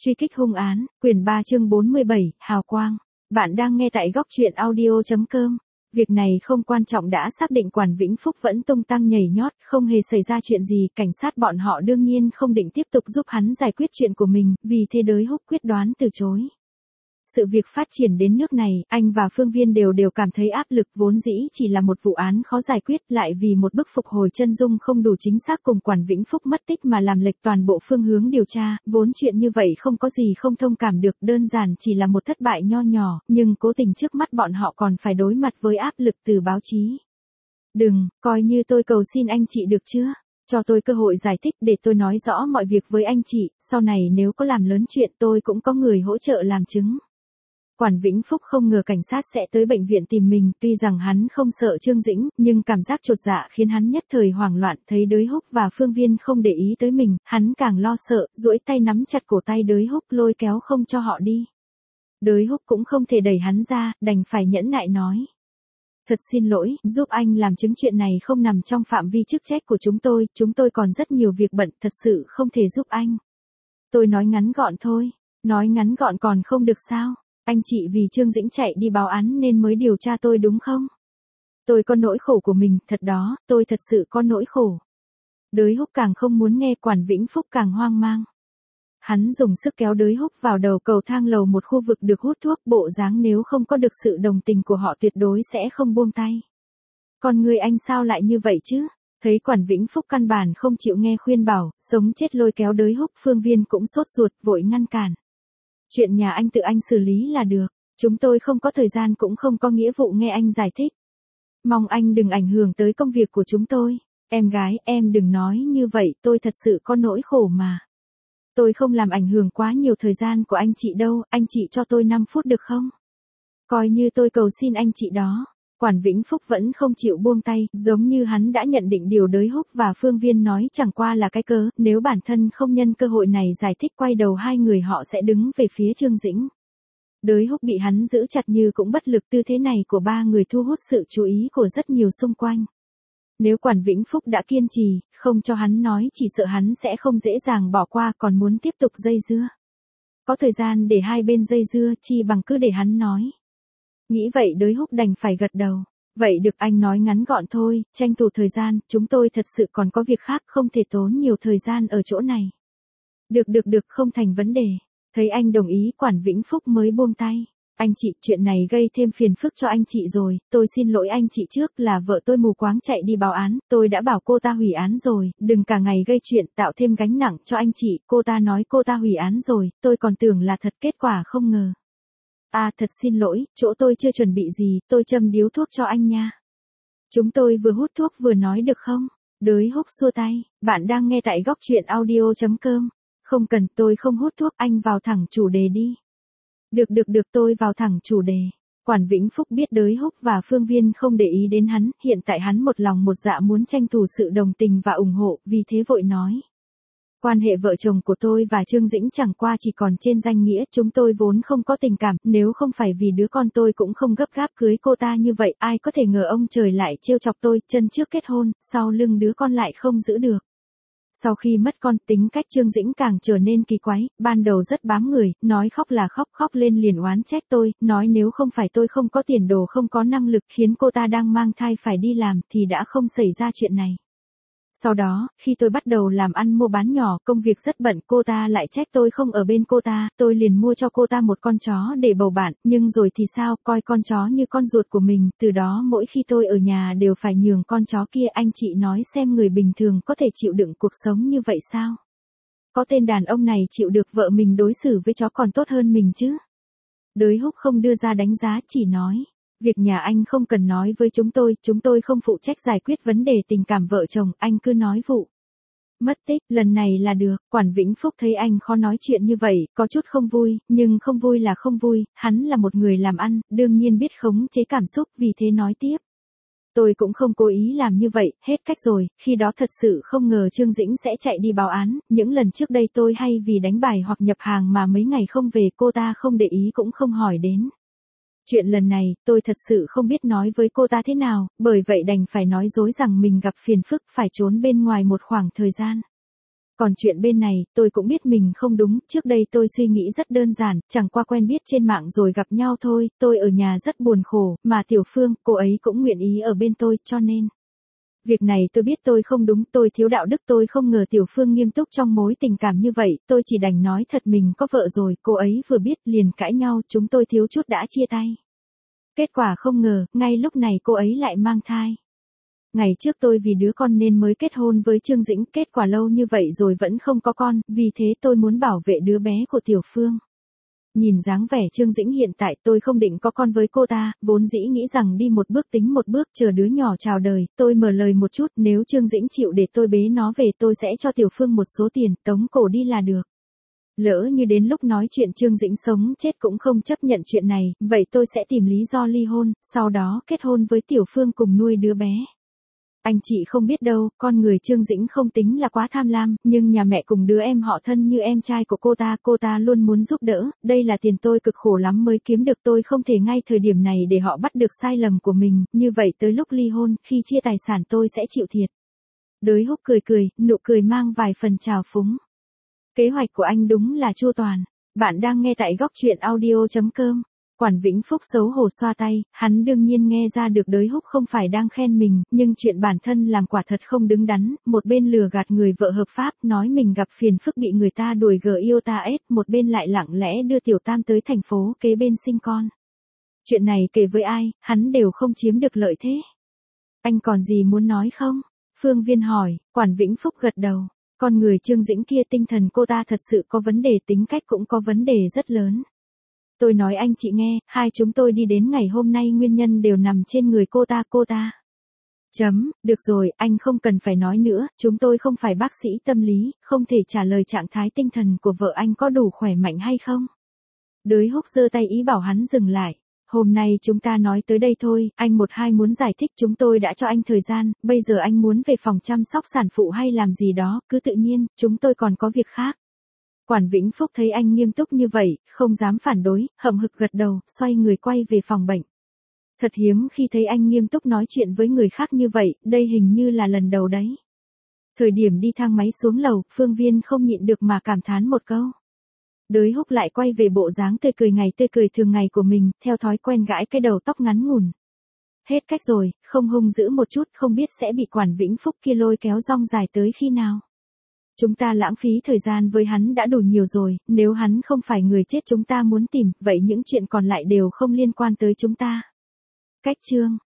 Truy kích hung án, quyển 3 chương 47, Hào quang. Bạn đang nghe tại góc truyện audio.com. Việc này không quan trọng, đã xác định Quản Vĩnh Phúc vẫn tung tăng nhảy nhót, không hề xảy ra chuyện gì, cảnh sát bọn họ đương nhiên không định tiếp tục giúp hắn giải quyết chuyện của mình, vì thế Đới Húc quyết đoán từ chối. Sự việc phát triển đến nước này, anh và Phương Viên đều cảm thấy áp lực, vốn dĩ chỉ là một vụ án khó giải quyết, lại vì một bức phục hồi chân dung không đủ chính xác cùng Quản Vĩnh Phúc mất tích mà làm lệch toàn bộ phương hướng điều tra, vốn chuyện như vậy không có gì không thông cảm được, đơn giản chỉ là một thất bại nho nhỏ, nhưng cố tình trước mắt bọn họ còn phải đối mặt với áp lực từ báo chí. Đừng, coi như tôi cầu xin anh chị được chưa? Cho tôi cơ hội giải thích để tôi nói rõ mọi việc với anh chị, sau này nếu có làm lớn chuyện tôi cũng có người hỗ trợ làm chứng. Quản Vĩnh Phúc không ngờ cảnh sát sẽ tới bệnh viện tìm mình, tuy rằng hắn không sợ Trương Dĩnh, nhưng cảm giác chột dạ khiến hắn nhất thời hoảng loạn, thấy Đới Húc và Phương Viên không để ý tới mình, hắn càng lo sợ, duỗi tay nắm chặt cổ tay Đới Húc lôi kéo không cho họ đi. Đới Húc cũng không thể đẩy hắn ra, đành phải nhẫn nại nói. Thật xin lỗi, giúp anh làm chứng chuyện này không nằm trong phạm vi chức trách của chúng tôi còn rất nhiều việc bận, thật sự không thể giúp anh. Tôi nói ngắn gọn thôi, nói ngắn gọn còn không được sao? Anh chị vì Trương Dĩnh chạy đi báo án nên mới điều tra tôi đúng không? Tôi có nỗi khổ của mình, thật đó, tôi thật sự có nỗi khổ. Đới Húc càng không muốn nghe, Quản Vĩnh Phúc càng hoang mang. Hắn dùng sức kéo Đới Húc vào đầu cầu thang lầu một khu vực được hút thuốc, bộ dáng nếu không có được sự đồng tình của họ tuyệt đối sẽ không buông tay. Con người anh sao lại như vậy chứ? Thấy Quản Vĩnh Phúc căn bản không chịu nghe khuyên bảo, sống chết lôi kéo Đới Húc, Phương Viên cũng sốt ruột vội ngăn cản. Chuyện nhà anh tự anh xử lý là được, chúng tôi không có thời gian cũng không có nghĩa vụ nghe anh giải thích. Mong anh đừng ảnh hưởng tới công việc của chúng tôi. Em gái, em đừng nói như vậy, tôi thật sự có nỗi khổ mà. Tôi không làm ảnh hưởng quá nhiều thời gian của anh chị đâu, anh chị cho tôi 5 phút được không? Coi như tôi cầu xin anh chị đó. Quản Vĩnh Phúc vẫn không chịu buông tay, giống như hắn đã nhận định điều Đới Húc và Phương Viên nói chẳng qua là cái cớ, nếu bản thân không nhân cơ hội này giải thích quay đầu hai người họ sẽ đứng về phía Trương Dĩnh. Đới Húc bị hắn giữ chặt như cũng bất lực, tư thế này của ba người thu hút sự chú ý của rất nhiều xung quanh. Nếu Quản Vĩnh Phúc đã kiên trì, không cho hắn nói, chỉ sợ hắn sẽ không dễ dàng bỏ qua, còn muốn tiếp tục dây dưa. Có thời gian để hai bên dây dưa, chi bằng cứ để hắn nói. Nghĩ vậy Đới Húc đành phải gật đầu. Vậy được, anh nói ngắn gọn thôi, tranh thủ thời gian, chúng tôi thật sự còn có việc khác, không thể tốn nhiều thời gian ở chỗ này. Được, không thành vấn đề. Thấy anh đồng ý, Quản Vĩnh Phúc mới buông tay. Anh chị, chuyện này gây thêm phiền phức cho anh chị rồi, tôi xin lỗi anh chị, trước là vợ tôi mù quáng chạy đi báo án, tôi đã bảo cô ta hủy án rồi, đừng cả ngày gây chuyện tạo thêm gánh nặng cho anh chị, cô ta nói cô ta hủy án rồi, tôi còn tưởng là thật, kết quả không ngờ. Thật xin lỗi, chỗ tôi chưa chuẩn bị gì, tôi châm điếu thuốc cho anh nha. Chúng tôi vừa hút thuốc vừa nói được không? Đới Húc xua tay, bạn đang nghe tại góc truyện audio.com. Không cần, tôi không hút thuốc, anh vào thẳng chủ đề đi. Được, tôi vào thẳng chủ đề. Quản Vĩnh Phúc biết Đới Húc và Phương Viên không để ý đến hắn, hiện tại hắn một lòng một dạ muốn tranh thủ sự đồng tình và ủng hộ, vì thế vội nói. Quan hệ vợ chồng của tôi và Trương Dĩnh chẳng qua chỉ còn trên danh nghĩa, chúng tôi vốn không có tình cảm, nếu không phải vì đứa con tôi cũng không gấp gáp cưới cô ta như vậy, ai có thể ngờ ông trời lại trêu chọc tôi, chân trước kết hôn, sau lưng đứa con lại không giữ được. Sau khi mất con, tính cách Trương Dĩnh càng trở nên kỳ quái, ban đầu rất bám người, nói khóc là khóc, khóc lên liền oán trách tôi, nói nếu không phải tôi không có tiền đồ không có năng lực khiến cô ta đang mang thai phải đi làm thì đã không xảy ra chuyện này. Sau đó, khi tôi bắt đầu làm ăn mua bán nhỏ, công việc rất bận, cô ta lại trách tôi không ở bên cô ta, tôi liền mua cho cô ta một con chó để bầu bạn, nhưng rồi thì sao, coi con chó như con ruột của mình, từ đó mỗi khi tôi ở nhà đều phải nhường con chó kia, anh chị nói xem người bình thường có thể chịu đựng cuộc sống như vậy sao? Có tên đàn ông này chịu được vợ mình đối xử với chó còn tốt hơn mình chứ? Đới Húc không đưa ra đánh giá, chỉ nói. Việc nhà anh không cần nói với chúng tôi không phụ trách giải quyết vấn đề tình cảm vợ chồng, anh cứ nói vụ mất tích, lần này là được. Quản Vĩnh Phúc thấy anh khó nói chuyện như vậy, có chút không vui, nhưng không vui là không vui, hắn là một người làm ăn, đương nhiên biết khống chế cảm xúc, vì thế nói tiếp. Tôi cũng không cố ý làm như vậy, hết cách rồi, khi đó thật sự không ngờ Trương Dĩnh sẽ chạy đi báo án, những lần trước đây tôi hay vì đánh bài hoặc nhập hàng mà mấy ngày không về, cô ta không để ý cũng không hỏi đến. Chuyện lần này, tôi thật sự không biết nói với cô ta thế nào, bởi vậy đành phải nói dối rằng mình gặp phiền phức phải trốn bên ngoài một khoảng thời gian. Còn chuyện bên này, tôi cũng biết mình không đúng, trước đây tôi suy nghĩ rất đơn giản, chẳng qua quen biết trên mạng rồi gặp nhau thôi, tôi ở nhà rất buồn khổ, mà Tiểu Phương, cô ấy cũng nguyện ý ở bên tôi, cho nên. Việc này tôi biết tôi không đúng, tôi thiếu đạo đức, tôi không ngờ Tiểu Phương nghiêm túc trong mối tình cảm như vậy, tôi chỉ đành nói thật mình có vợ rồi, cô ấy vừa biết liền cãi nhau, chúng tôi thiếu chút đã chia tay. Kết quả không ngờ, ngay lúc này cô ấy lại mang thai. Ngày trước tôi vì đứa con nên mới kết hôn với Trương Dĩnh, kết quả lâu như vậy rồi vẫn không có con, vì thế tôi muốn bảo vệ đứa bé của Tiểu Phương. Nhìn dáng vẻ Trương Dĩnh hiện tại tôi không định có con với cô ta, vốn dĩ nghĩ rằng đi một bước tính một bước chờ đứa nhỏ chào đời, tôi mở lời một chút, nếu Trương Dĩnh chịu để tôi bế nó về tôi sẽ cho Tiểu Phương một số tiền, tống cổ đi là được. Lỡ như đến lúc nói chuyện Trương Dĩnh sống chết cũng không chấp nhận chuyện này, vậy tôi sẽ tìm lý do ly hôn, sau đó kết hôn với Tiểu Phương cùng nuôi đứa bé. Anh chị không biết đâu, con người Trương Dĩnh không tính là quá tham lam, nhưng nhà mẹ cùng đứa em họ thân như em trai của cô ta luôn muốn giúp đỡ, đây là tiền tôi cực khổ lắm mới kiếm được, tôi không thể ngay thời điểm này để họ bắt được sai lầm của mình, như vậy tới lúc ly hôn, khi chia tài sản tôi sẽ chịu thiệt. Đới Húc cười, nụ cười mang vài phần trào phúng. Kế hoạch của anh đúng là chu toàn. Bạn đang nghe tại góc truyện audio.com. Quản Vĩnh Phúc xấu hổ xoa tay, hắn đương nhiên nghe ra được Đới Húc không phải đang khen mình, nhưng chuyện bản thân làm quả thật không đứng đắn, một bên lừa gạt người vợ hợp pháp, nói mình gặp phiền phức bị người ta đuổi GIOTA, một bên lại lặng lẽ đưa Tiểu Tam tới thành phố kế bên sinh con. Chuyện này kể với ai, hắn đều không chiếm được lợi thế. Anh còn gì muốn nói không? Phương Viên hỏi, Quản Vĩnh Phúc gật đầu. Con người Trương Dĩnh kia tinh thần cô ta thật sự có vấn đề, tính cách cũng có vấn đề rất lớn. Tôi nói anh chị nghe, hai chúng tôi đi đến ngày hôm nay nguyên nhân đều nằm trên người cô ta. Được rồi, anh không cần phải nói nữa, chúng tôi không phải bác sĩ tâm lý, không thể trả lời trạng thái tinh thần của vợ anh có đủ khỏe mạnh hay không. Đới Húc giơ tay ý bảo hắn dừng lại. Hôm nay chúng ta nói tới đây thôi, anh một hai muốn giải thích chúng tôi đã cho anh thời gian, bây giờ anh muốn về phòng chăm sóc sản phụ hay làm gì đó, cứ tự nhiên, chúng tôi còn có việc khác. Quản Vĩnh Phúc thấy anh nghiêm túc như vậy, không dám phản đối, hậm hực gật đầu, xoay người quay về phòng bệnh. Thật hiếm khi thấy anh nghiêm túc nói chuyện với người khác như vậy, đây hình như là lần đầu đấy. Thời điểm đi thang máy xuống lầu, Phương Viên không nhịn được mà cảm thán một câu. Đới Húc lại quay về bộ dáng tươi cười thường ngày của mình, theo thói quen gãi cái đầu tóc ngắn ngủn. Hết cách rồi, không hung dữ một chút không biết sẽ bị Quản Vĩnh Phúc kia lôi kéo rong dài tới khi nào. Chúng ta lãng phí thời gian với hắn đã đủ nhiều rồi, nếu hắn không phải người chết chúng ta muốn tìm, vậy những chuyện còn lại đều không liên quan tới chúng ta. Cách chương